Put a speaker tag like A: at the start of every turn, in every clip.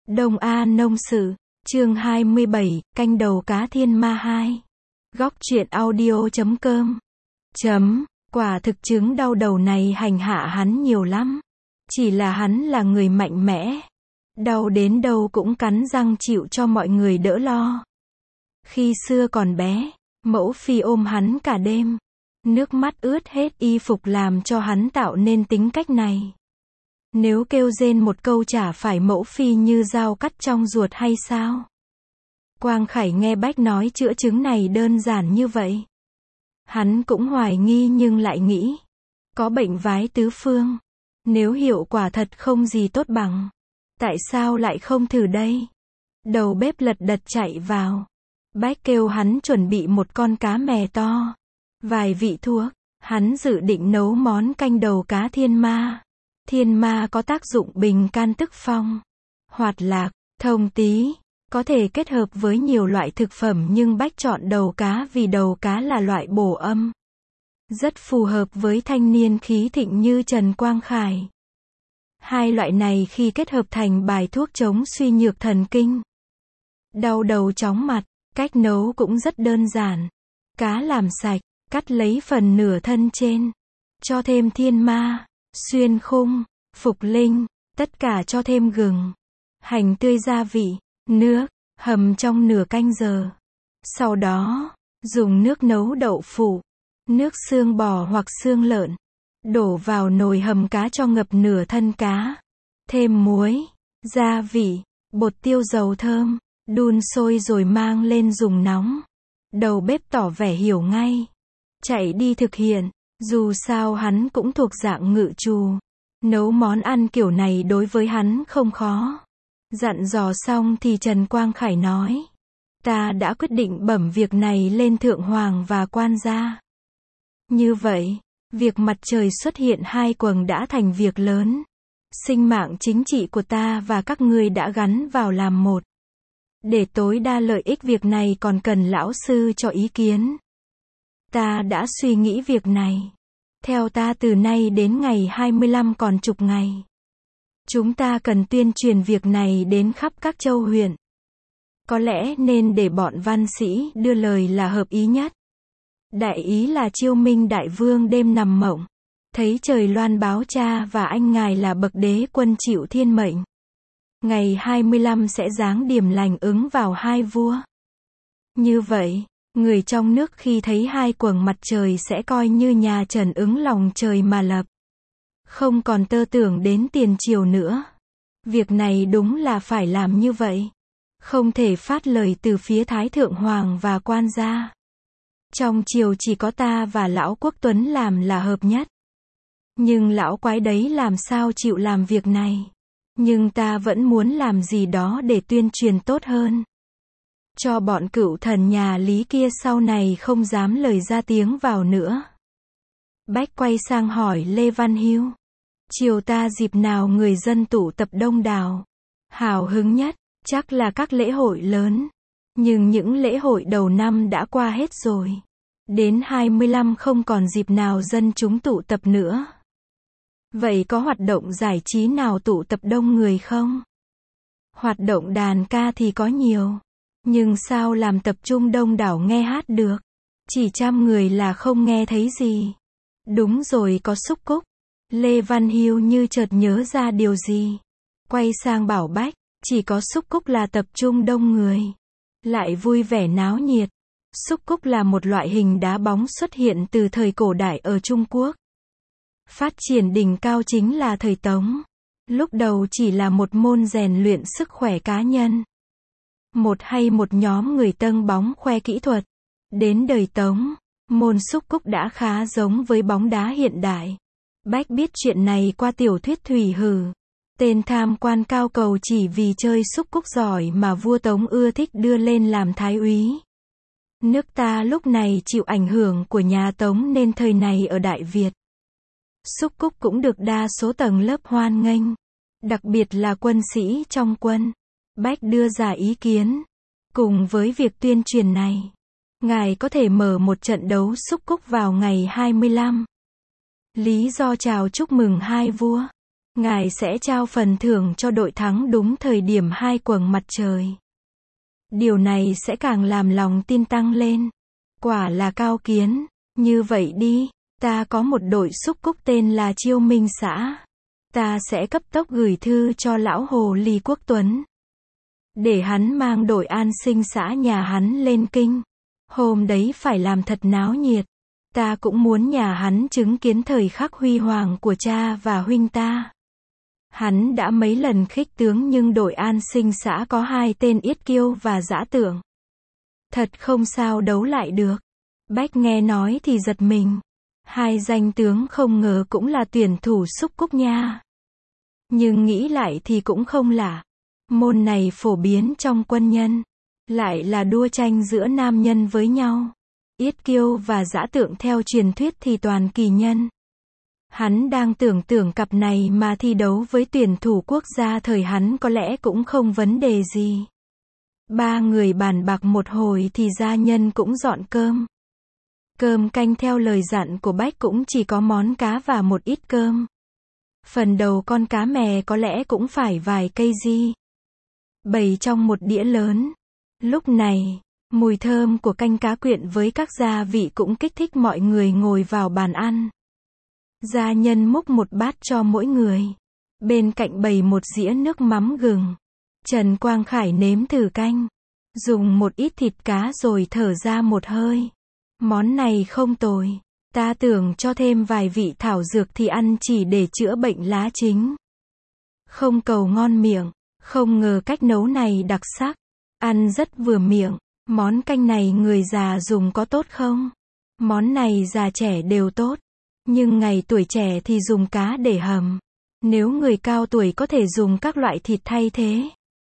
A: Đông A Nông Sự, chương 27, canh đầu cá thiên ma 2. Góc truyện audio.com. Quả thực chứng đau đầu này hành hạ hắn nhiều lắm. Chỉ là hắn là người mạnh mẽ. Đau đến đâu cũng cắn răng chịu cho mọi người đỡ lo. Khi xưa còn bé, mẫu phi ôm hắn cả đêm. Nước mắt ướt hết y phục làm cho hắn tạo nên tính cách này. Nếu kêu rên một câu chả phải mẫu phi như dao cắt trong ruột hay sao? Quang Khải nghe Bách nói chữa chứng này đơn giản như vậy. Hắn cũng hoài nghi nhưng lại nghĩ. Có bệnh vái tứ phương. Nếu hiệu quả thật không gì tốt bằng. Tại sao lại không thử đây? Đầu bếp lật đật chạy vào. Bách kêu hắn chuẩn bị một con cá mè to. Vài vị thuốc. Hắn dự định nấu món canh đầu cá thiên ma. Thiên ma có tác dụng bình can tức phong, hoạt lạc, thông tí, có thể kết hợp với nhiều loại thực phẩm nhưng Bách chọn đầu cá vì đầu cá là loại bổ âm. Rất phù hợp với thanh niên khí thịnh như Trần Quang Khải. Hai loại này khi kết hợp thành bài thuốc chống suy nhược thần kinh. Đau đầu chóng mặt, cách nấu cũng rất đơn giản. Cá làm sạch, cắt lấy phần nửa thân trên, cho thêm thiên ma, xuyên khung, phục linh, tất cả cho thêm gừng, hành tươi gia vị, nước, hầm trong nửa canh giờ. Sau đó, dùng nước nấu đậu phụ, nước xương bò hoặc xương lợn, đổ vào nồi hầm cá cho ngập nửa thân cá. Thêm muối, gia vị, bột tiêu dầu thơm, đun sôi rồi mang lên dùng nóng. Đầu bếp tỏ vẻ hiểu ngay, chạy đi thực hiện. Dù sao hắn cũng thuộc dạng ngự trù. Nấu món ăn kiểu này đối với hắn không khó. Dặn dò xong thì Trần Quang Khải nói. Ta đã quyết định bẩm việc này lên Thượng Hoàng và quan gia. Như vậy, việc mặt trời xuất hiện hai quầng đã thành việc lớn. Sinh mạng chính trị của ta và các ngươi đã gắn vào làm một. Để tối đa lợi ích việc này còn cần lão sư cho ý kiến. Ta đã suy nghĩ việc này. Theo ta từ nay đến ngày 25 còn chục ngày. Chúng ta cần tuyên truyền việc này đến khắp các châu huyện. Có lẽ nên để bọn văn sĩ đưa lời là hợp ý nhất. Đại ý là Chiêu Minh đại vương đêm nằm mộng. Thấy trời loan báo cha và anh ngài là bậc đế quân chịu thiên mệnh. Ngày 25 sẽ giáng điểm lành ứng vào hai vua. Như vậy, người trong nước khi thấy hai quầng mặt trời sẽ coi như nhà Trần ứng lòng trời mà lập. Không còn tơ tưởng đến tiền triều nữa. Việc này đúng là phải làm như vậy. Không thể phát lời từ phía Thái Thượng Hoàng và quan gia. Trong triều chỉ có ta và Lão Quốc Tuấn làm là hợp nhất. Nhưng lão quái đấy làm sao chịu làm việc này. Nhưng ta vẫn muốn làm gì đó để tuyên truyền tốt hơn. Cho bọn cựu thần nhà Lý kia sau này không dám lời ra tiếng vào nữa. Bách quay sang hỏi Lê Văn Hưu. Triều ta dịp nào người dân tụ tập đông đảo? Hào hứng nhất, chắc là các lễ hội lớn. Nhưng những lễ hội đầu năm đã qua hết rồi. Đến 25 không còn dịp nào dân chúng tụ tập nữa. Vậy có hoạt động giải trí nào tụ tập đông người không? Hoạt động đàn ca thì có nhiều. Nhưng sao làm tập trung đông đảo nghe hát được? Chỉ 100 người là không nghe thấy gì. Đúng rồi, có xúc cúc. Lê Văn Hưu như chợt nhớ ra điều gì. Quay sang bảo Bách, chỉ có xúc cúc là tập trung đông người. Lại vui vẻ náo nhiệt. Xúc cúc là một loại hình đá bóng xuất hiện từ thời cổ đại ở Trung Quốc. Phát triển đỉnh cao chính là thời Tống. Lúc đầu chỉ là một môn rèn luyện sức khỏe cá nhân. Một nhóm người tâng bóng khoe kỹ thuật. Đến đời Tống, môn xúc cúc đã khá giống với bóng đá hiện đại. Bách biết chuyện này qua tiểu thuyết Thủy Hử. Tên tham quan cao cầu chỉ vì chơi xúc cúc giỏi mà vua Tống ưa thích đưa lên làm thái úy. Nước ta lúc này chịu ảnh hưởng của nhà Tống nên thời này ở Đại Việt. Xúc cúc cũng được đa số tầng lớp hoan nghênh. Đặc biệt là quân sĩ trong quân. Bách đưa ra ý kiến. Cùng với việc tuyên truyền này, ngài có thể mở một trận đấu xúc cúc vào ngày 25. Lý do chào chúc mừng hai vua. Ngài sẽ trao phần thưởng cho đội thắng đúng thời điểm 2 quầng mặt trời. Điều này sẽ càng làm lòng tin tăng lên. Quả là cao kiến. Như vậy đi, ta có một đội xúc cúc tên là Chiêu Minh xã. Ta sẽ cấp tốc gửi thư cho lão hồ ly Quốc Tuấn. Để hắn mang đội an sinh xã nhà hắn lên kinh. Hôm đấy phải làm thật náo nhiệt. Ta cũng muốn nhà hắn chứng kiến thời khắc huy hoàng của cha và huynh ta. Hắn đã mấy lần khích tướng nhưng đội an sinh xã có 2 tên yết kiêu và dã tưởng. Thật không sao đấu lại được. Bách nghe nói thì giật mình. 2 danh tướng không ngờ cũng là tuyển thủ xúc cúc nha. Nhưng nghĩ lại thì cũng không lạ. Môn này phổ biến trong quân nhân. Lại là đua tranh giữa nam nhân với nhau. Yết kiêu và dã tượng theo truyền thuyết thì toàn kỳ nhân. Hắn đang tưởng cặp này mà thi đấu với tuyển thủ quốc gia thời hắn có lẽ cũng không vấn đề gì. 3 người bàn bạc một hồi thì gia nhân cũng dọn cơm. Cơm canh theo lời dặn của Bách cũng chỉ có món cá và một ít cơm. Phần đầu con cá mè có lẽ cũng phải vài cây di. Bày trong một đĩa lớn. Lúc này, mùi thơm của canh cá quyện với các gia vị cũng kích thích mọi người ngồi vào bàn ăn. Gia nhân múc một bát cho mỗi người. Bên cạnh bày một dĩa nước mắm gừng. Trần Quang Khải nếm thử canh. Dùng một ít thịt cá rồi thở ra một hơi. Món này không tồi. Ta tưởng cho thêm vài vị thảo dược thì ăn chỉ để chữa bệnh lá chính. Không cầu ngon miệng. Không ngờ cách nấu này đặc sắc. Ăn rất vừa miệng. Món canh này người già dùng có tốt không? Món này già trẻ đều tốt. Nhưng ngày tuổi trẻ thì dùng cá để hầm. Nếu người cao tuổi có thể dùng các loại thịt thay thế.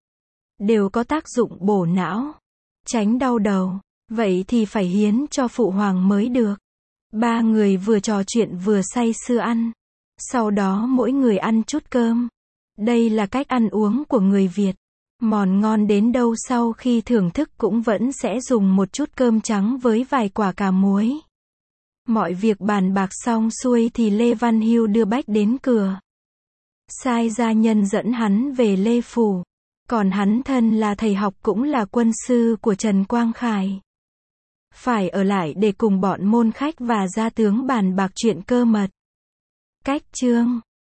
A: Đều có tác dụng bổ não. Tránh đau đầu. Vậy thì phải hiến cho phụ hoàng mới được. 3 người vừa trò chuyện vừa say sưa ăn. Sau đó mỗi người ăn chút cơm. Đây là cách ăn uống của người Việt. Mòn ngon đến đâu sau khi thưởng thức cũng vẫn sẽ dùng một chút cơm trắng với vài quả cà muối. Mọi việc bàn bạc xong xuôi thì Lê Văn Hưu đưa Bách đến cửa. Sai gia nhân dẫn hắn về Lê Phủ. Còn hắn thân là thầy học cũng là quân sư của Trần Quang Khải. Phải ở lại để cùng bọn môn khách và gia tướng bàn bạc chuyện cơ mật. Cách chương